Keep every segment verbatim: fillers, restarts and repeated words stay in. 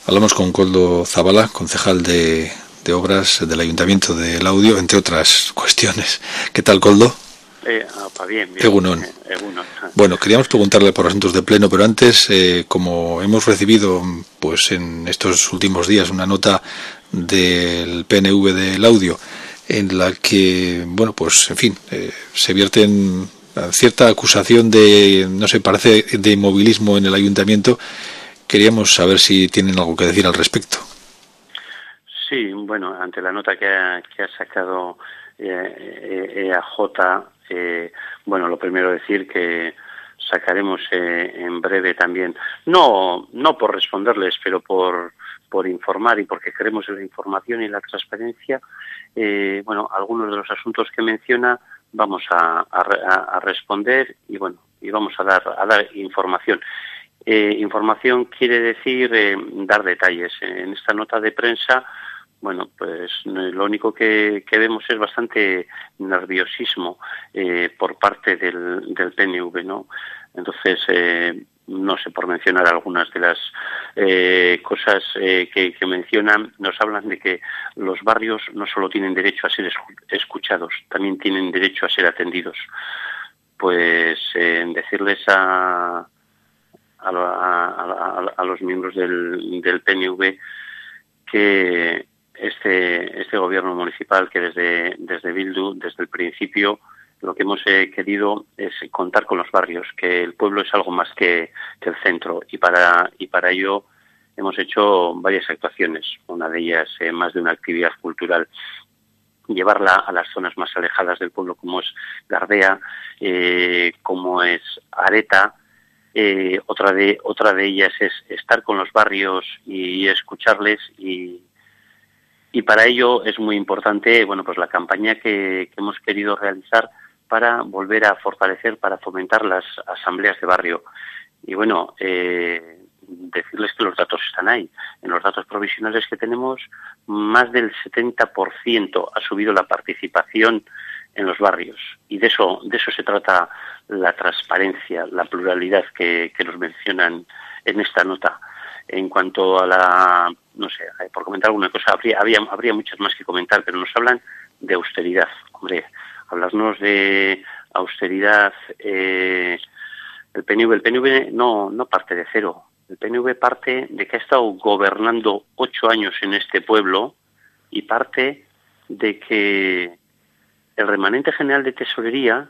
Hablamos con Koldo Zabala, concejal de, de Obras del Ayuntamiento de Laudio, entre otras cuestiones. ¿Qué tal, Koldo? Eh, opa, bien, bien. Egunon. Eh, Egunon. Bueno, queríamos preguntarle por asuntos de pleno, pero antes, eh, como hemos recibido pues en estos últimos días una nota del P N V de Laudio, en la que, bueno, pues en fin, eh, se vierten cierta acusación de, no sé, parece de inmovilismo en el ayuntamiento. Queríamos saber si tienen algo que decir al respecto. Sí, bueno, ante la nota que ha, que ha sacado eh, E A J, eh, bueno, lo primero decir que sacaremos eh, en breve también, no no por responderles, pero por por informar y porque queremos la información y la transparencia, eh, bueno, algunos de los asuntos que menciona vamos a, a, a responder y bueno, y vamos a dar a dar información. Eh, información quiere decir eh, dar detalles. En esta nota de prensa, bueno, pues lo único que, que vemos es bastante nerviosismo eh, por parte del, del P N V, ¿no? Entonces, eh, no sé, por mencionar algunas de las eh, cosas eh, que, que mencionan, nos hablan de que los barrios no solo tienen derecho a ser escuchados, también tienen derecho a ser atendidos. Pues eh, decirles a A, a, a, a los miembros del, del P N V que este este gobierno municipal, que desde desde Bildu, desde el principio, lo que hemos eh, querido es contar con los barrios, que el pueblo es algo más que, que el centro, y para y para ello hemos hecho varias actuaciones, una de ellas eh, más de una actividad cultural, llevarla a las zonas más alejadas del pueblo, como es Gardea, eh, como es Areta. Eh, otra de otra de ellas es estar con los barrios y escucharles, y y para ello es muy importante, bueno, pues la campaña que, que hemos querido realizar para volver a fortalecer, para fomentar las asambleas de barrio. Y bueno, eh, decirles que los datos están ahí. En los datos provisionales que tenemos, más del setenta por ciento ha subido la participación en los barrios, y de eso de eso se trata la transparencia, la pluralidad que, que nos mencionan en esta nota. En cuanto a la, no sé, por comentar alguna cosa, habría habría, habría muchas más que comentar, pero nos hablan de austeridad. Hombre, hablarnos de austeridad, eh, el P N V, el P N V no no parte de cero. El P N V parte de que ha estado gobernando ocho años en este pueblo, y parte de que el remanente general de tesorería,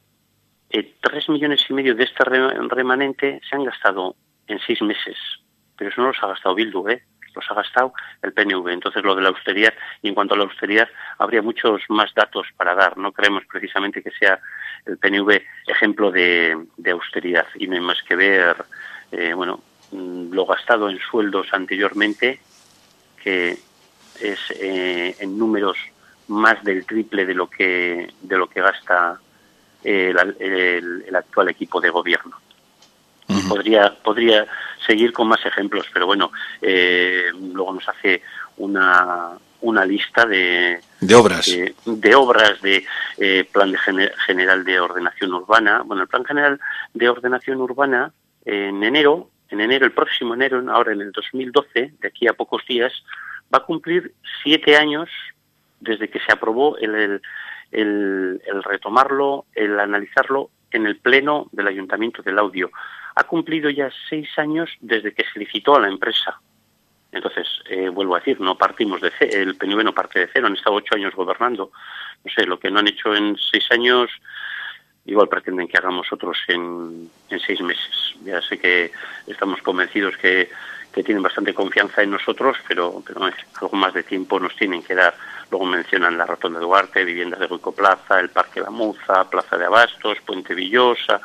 eh, tres millones y medio de este remanente se han gastado en seis meses. Pero eso no los ha gastado Bildu, ¿eh? Los ha gastado el P N V. Entonces, lo de la austeridad, y en cuanto a la austeridad, habría muchos más datos para dar. No creemos precisamente que sea el P N V ejemplo de, de austeridad. Y no hay más que ver, eh, bueno, lo gastado en sueldos anteriormente, que es eh, en números más del triple de lo que de lo que gasta el, el, el actual equipo de gobierno. Y uh-huh. podría podría seguir con más ejemplos, pero bueno, eh, luego nos hace una una lista de de obras de, de obras de eh, plan de gener, general de ordenación urbana. Bueno, el plan general de ordenación urbana, en enero en enero el próximo enero, ahora en el dos mil doce, de aquí a pocos días, va a cumplir siete años desde que se aprobó el, el, el, el retomarlo, el analizarlo en el pleno del Ayuntamiento de Laudio. Ha cumplido ya seis años desde que se licitó a la empresa. Entonces, eh, vuelvo a decir, no partimos de cero, el P N V no parte de cero, han estado ocho años gobernando. No sé, lo que no han hecho en seis años, igual pretenden que hagamos otros en, en seis meses. Ya sé que estamos convencidos que, que tienen bastante confianza en nosotros, pero, pero eh, algo más de tiempo nos tienen que dar. Luego mencionan la Rotonda de Duarte, viviendas de Goico Plaza, el Parque La Muza, Plaza de Abastos, Puente Villosa.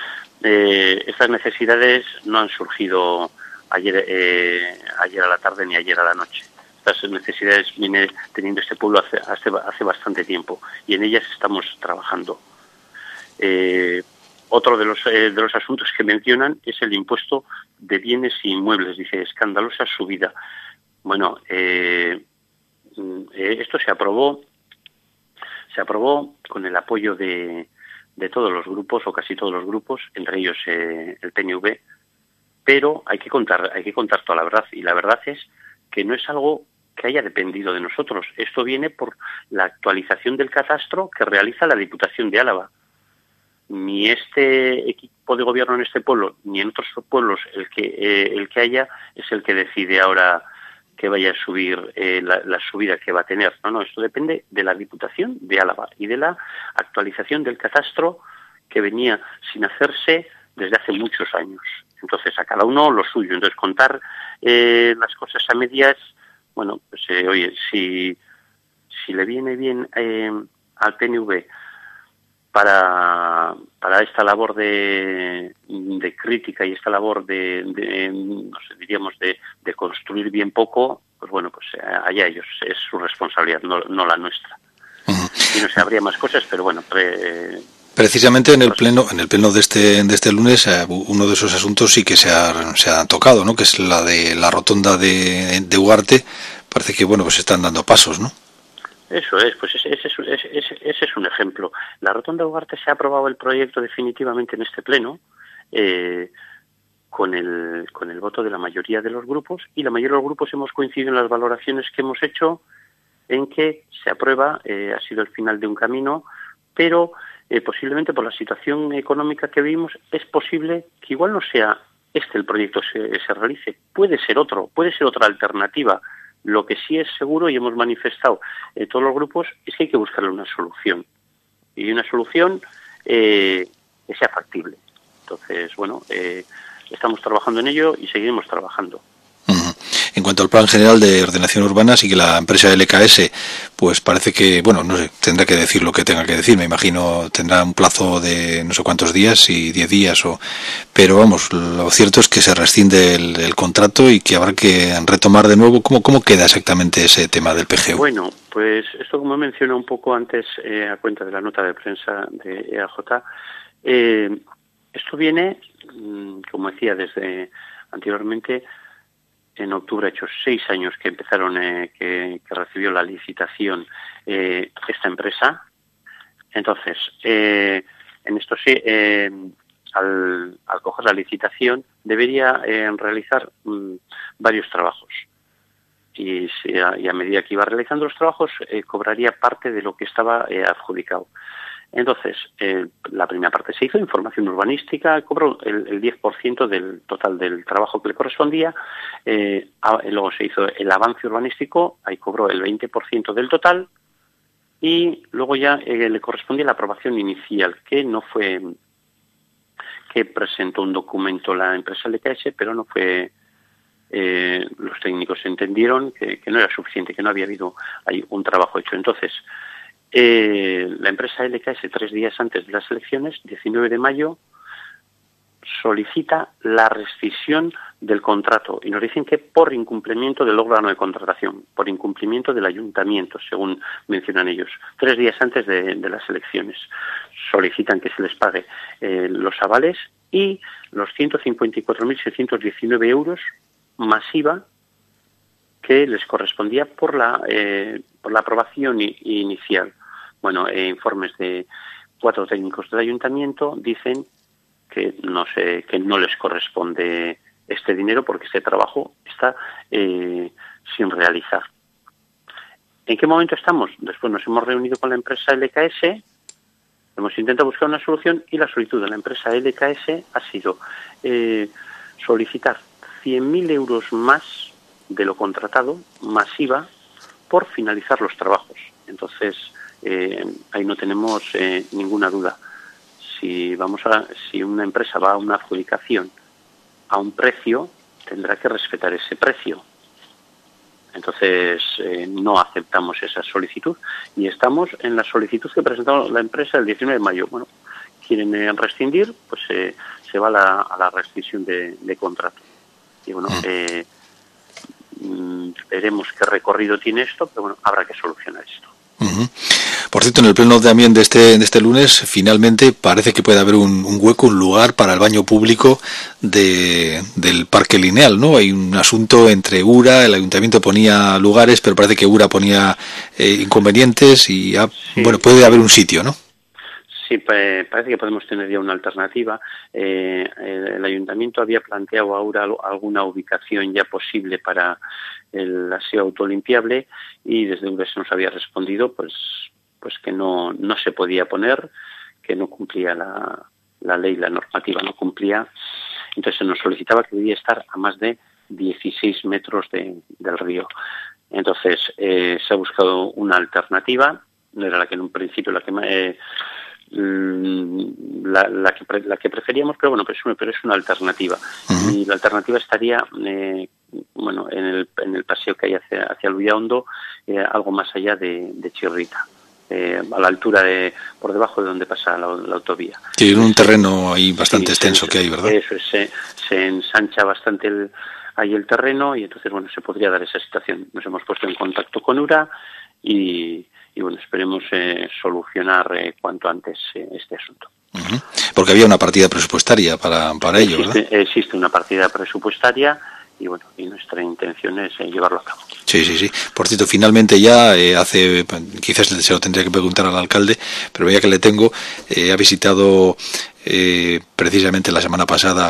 Eh, estas necesidades no han surgido ayer eh, ayer a la tarde ni ayer a la noche. Estas necesidades viene teniendo este pueblo hace, hace, hace bastante tiempo, y en ellas estamos trabajando. Eh, otro de los, eh, de los asuntos que mencionan es el impuesto de bienes e inmuebles. Dice, escandalosa subida. Bueno, eh, eh, esto se aprobó se aprobó con el apoyo de, de todos los grupos, o casi todos los grupos, entre ellos eh, el P N V, pero hay que contar, hay que contar toda la verdad, y la verdad es que no es algo que haya dependido de nosotros. Esto viene por la actualización del catastro que realiza la Diputación de Álava. Ni este equipo de gobierno en este pueblo, ni en otros pueblos, el que eh, el que haya, es el que decide ahora que vaya a subir eh, la, la subida que va a tener. No, no, esto depende de la Diputación de Álava y de la actualización del catastro que venía sin hacerse desde hace muchos años. Entonces, a cada uno lo suyo. Entonces, contar eh, las cosas a medias, bueno, pues eh, oye, si, si le viene bien eh, al P N V para, para esta labor de, de crítica y esta labor de, de no sé, diríamos, de, de construir bien poco, pues bueno, pues allá ellos, es su responsabilidad, no, no la nuestra. Uh-huh. Y no sé, habría más cosas, pero bueno, pre, Precisamente en el pleno, en el pleno de este de este lunes, eh, uno de esos asuntos sí que se ha se ha tocado, ¿no? Que es la de la rotonda de, de Ugarte. Parece que bueno, pues se están dando pasos, ¿no? Eso es, pues ese, ese, ese, ese, ese es un ejemplo. La rotonda de Ugarte se ha aprobado el proyecto definitivamente en este pleno, eh, con el con el voto de la mayoría de los grupos, y la mayoría de los grupos hemos coincidido en las valoraciones que hemos hecho en que se aprueba, eh, ha sido el final de un camino, pero eh, posiblemente por la situación económica que vivimos es posible que igual no sea este el proyecto se, se realice, puede ser otro, puede ser otra alternativa. Lo que sí es seguro, y hemos manifestado eh, todos los grupos, es que hay que buscarle una solución. Y una solución eh, que sea factible. Entonces, bueno, eh, estamos trabajando en ello y seguiremos trabajando. Uh-huh. En cuanto al plan general de ordenación urbana, sí que la empresa L K S, pues parece que, bueno, no sé, tendrá que decir lo que tenga que decir. Me imagino tendrá un plazo de no sé cuántos días, si diez días o... Pero vamos, lo cierto es que se rescinde el, el contrato y que habrá que retomar de nuevo. ¿Cómo, cómo queda exactamente ese tema del P G U? Bueno, pues esto, como he mencionado un poco antes eh, a cuenta de la nota de prensa de E A J, eh, esto viene, como decía desde anteriormente, en octubre ha hecho seis años que empezaron, eh, que, que recibió la licitación eh, esta empresa. Entonces, eh, en esto sí, eh, al, al coger la licitación, debería eh, realizar mm, varios trabajos. Y, si a, y a medida que iba realizando los trabajos, eh, cobraría parte de lo que estaba eh, adjudicado. Entonces, eh, la primera parte se hizo, información urbanística, cobró el, el diez por ciento del total del trabajo que le correspondía, eh, a, luego se hizo el avance urbanístico, ahí cobró el veinte por ciento del total, y luego ya eh, le correspondía la aprobación inicial, que no fue, que presentó un documento la empresa L K S, pero no fue, eh, los técnicos entendieron que, que no era suficiente, que no había habido ahí un trabajo hecho. Entonces, Eh, la empresa L K S, tres días antes de las elecciones, diecinueve de mayo, solicita la rescisión del contrato y nos dicen que por incumplimiento del órgano de contratación, por incumplimiento del ayuntamiento, según mencionan ellos, tres días antes de, de las elecciones. Solicitan que se les pague eh, los avales y los ciento cincuenta y cuatro mil seiscientos diecinueve euros masiva que les correspondía por la eh, por la aprobación i- inicial. Bueno, eh, informes de cuatro técnicos del ayuntamiento dicen que no sé, que no les corresponde este dinero porque este trabajo está eh, sin realizar. ¿En qué momento estamos? Después nos hemos reunido con la empresa L K S, hemos intentado buscar una solución y la solicitud de la empresa L K S ha sido eh, solicitar cien mil euros más de lo contratado, masiva, por finalizar los trabajos. Entonces, eh, ahí no tenemos eh, ninguna duda. Si vamos a, si una empresa va a una adjudicación a un precio, tendrá que respetar ese precio. Entonces, eh, no aceptamos esa solicitud y estamos en la solicitud que presentó la empresa el diecinueve de mayo. Bueno, quieren eh, rescindir, pues eh, se va a la, a la rescisión de, de contrato. Y bueno, eh, veremos qué recorrido tiene esto, pero bueno, habrá que solucionar esto. Uh-huh. Por cierto, en el pleno también de este de este lunes, finalmente parece que puede haber un, un hueco, un lugar para el baño público de del Parque Lineal, ¿no? Hay un asunto entre URA, el ayuntamiento ponía lugares, pero parece que URA ponía eh, inconvenientes y ha, sí. Bueno, puede haber un sitio, ¿no? Sí, parece que podemos tener ya una alternativa. Eh, el ayuntamiento había planteado ahora alguna ubicación ya posible para el aseo autolimpiable y desde U B se nos había respondido pues pues que no no se podía poner, que no cumplía la, la ley, la normativa no cumplía. Entonces se nos solicitaba que debía estar a más de dieciséis metros de, del río. Entonces eh, se ha buscado una alternativa, no era la que en un principio la que eh, La, la, que, la que preferíamos, pero bueno, pero es una, pero es una alternativa. Uh-huh. Y la alternativa estaría eh, bueno, en el, en el paseo que hay hacia, hacia Luyaondo, eh, algo más allá de, de Chirrita, eh, a la altura de, por debajo de donde pasa la, la autovía. Sí, en un terreno ahí bastante sí, extenso se, que hay, ¿verdad? Eso es, se, se ensancha bastante el, ahí el terreno y entonces, bueno, se podría dar esa situación. Nos hemos puesto en contacto con URA y Y bueno, esperemos eh, solucionar eh, cuanto antes eh, este asunto. Uh-huh. Porque había una partida presupuestaria para, para ello, existe, ¿verdad? Existe una partida presupuestaria y bueno, y nuestra intención es eh, llevarlo a cabo. Sí, sí, sí. Por cierto, finalmente ya eh, hace, quizás se lo tendría que preguntar al alcalde, pero ya que le tengo, eh, ha visitado eh, precisamente la semana pasada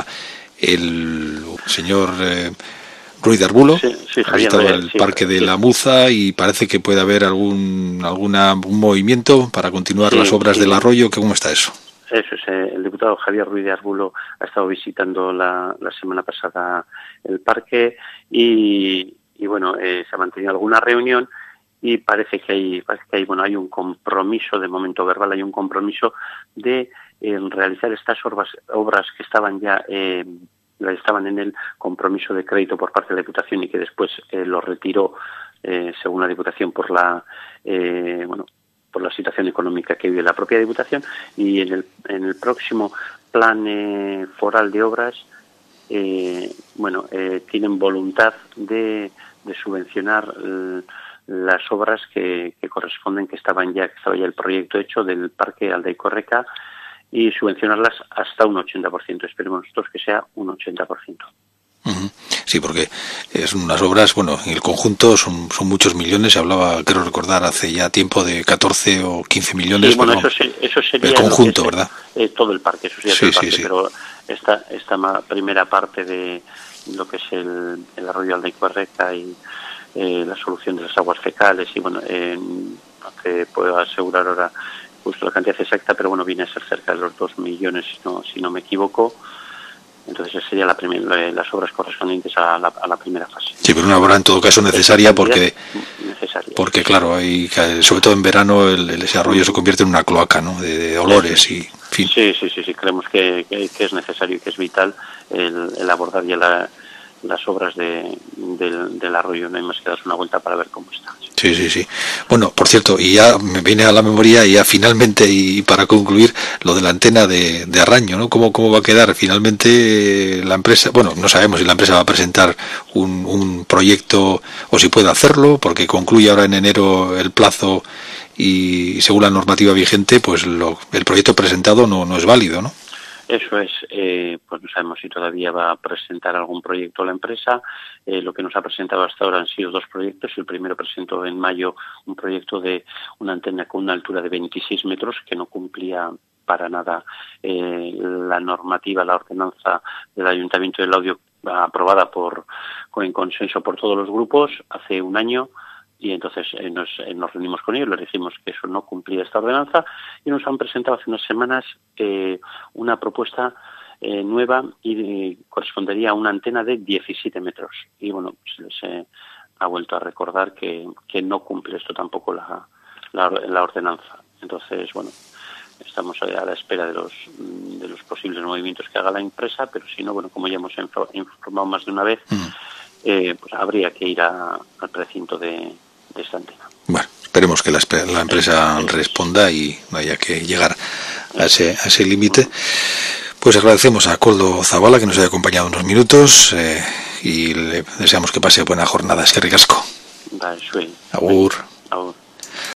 el señor Eh, Ruiz de Arbulo, sí, sí, ha visitado el sí, Parque de sí. la Muza y parece que puede haber algún alguna un movimiento para continuar sí, las obras sí. del arroyo. ¿Cómo está eso? Eso es, eh, el diputado Javier Ruiz de Arbulo ha estado visitando la, la semana pasada el parque y, y bueno, eh, se ha mantenido alguna reunión y parece que hay, parece que hay, bueno, hay un compromiso, de momento verbal, hay un compromiso de eh, realizar estas obras, obras que estaban ya eh, estaban en el compromiso de crédito por parte de la Diputación y que después eh, lo retiró eh, según la Diputación por la eh, bueno por la situación económica que vive la propia Diputación y en el en el próximo plan eh, foral de obras eh, bueno eh, tienen voluntad de, de subvencionar eh, las obras que, que corresponden que estaban ya que estaba ya el proyecto hecho del Parque Aldaicorreca y subvencionarlas hasta un ochenta por ciento. Esperemos nosotros que sea un ochenta por ciento. Uh-huh. Sí, porque son unas obras, bueno, en el conjunto son, son muchos millones. Se hablaba, creo recordar, hace ya tiempo de catorce o quince millones. Sí, bueno, pero eso, se, eso sería... el conjunto, es, ¿verdad? Eh, todo el parque, eso sería sí, todo el sí, parque, sí. Pero esta, esta primera parte de lo que es el, el arroyo Aldaicorreca y eh, la solución de las aguas fecales y, bueno, eh, no te puedo asegurar ahora justo la cantidad exacta, pero bueno, viene a ser cerca de los dos millones, si no, si no me equivoco. Entonces esa sería la primer, las obras correspondientes a la, a la primera fase. Sí, pero una obra en todo caso necesaria porque, necesaria. porque claro, hay, sobre todo en verano el, el ese arroyo se convierte en una cloaca, ¿no? De, de olores sí. y en fin. Sí, sí, sí, sí, creemos que, que, que es necesario y que es vital el, el abordar ya la, las obras de, del, del arroyo. No hay más que darse una vuelta para ver cómo está. Sí, sí, sí. Bueno, por cierto, y ya me viene a la memoria, y ya finalmente, y para concluir, lo de la antena de, de Arraño, ¿no? ¿Cómo, cómo va a quedar? Finalmente la empresa, bueno, no sabemos si la empresa va a presentar un, un proyecto o si puede hacerlo, porque concluye ahora en enero el plazo y según la normativa vigente, pues lo, el proyecto presentado no, no es válido, ¿no? Eso es, eh, pues no sabemos si todavía va a presentar algún proyecto a la empresa. Eh, lo que nos ha presentado hasta ahora han sido dos proyectos. El primero presentó en mayo un proyecto de una antena con una altura de veintiséis metros que no cumplía para nada eh, la normativa, la ordenanza del Ayuntamiento del Laudio aprobada por en consenso por todos los grupos hace un año. Y entonces eh, nos, eh, nos reunimos con ellos, les dijimos que eso no cumplía esta ordenanza y nos han presentado hace unas semanas eh, una propuesta eh, nueva y eh, correspondería a una antena de diecisiete metros. Y bueno, se les eh, ha vuelto a recordar que, que no cumple esto tampoco la, la, la ordenanza. Entonces, bueno, estamos a la espera de los, de los posibles movimientos que haga la empresa, pero si no, bueno, como ya hemos informado más de una vez, mm. eh, pues habría que ir a, al precinto de de esta antena. Bueno, esperemos que la, la empresa responda y no haya que llegar a ese, a ese límite. Pues agradecemos a Koldo Zabala que nos haya acompañado unos minutos eh, y le deseamos que pase buena jornada. Es que ricasco. Vale, sí. Agur. Agur.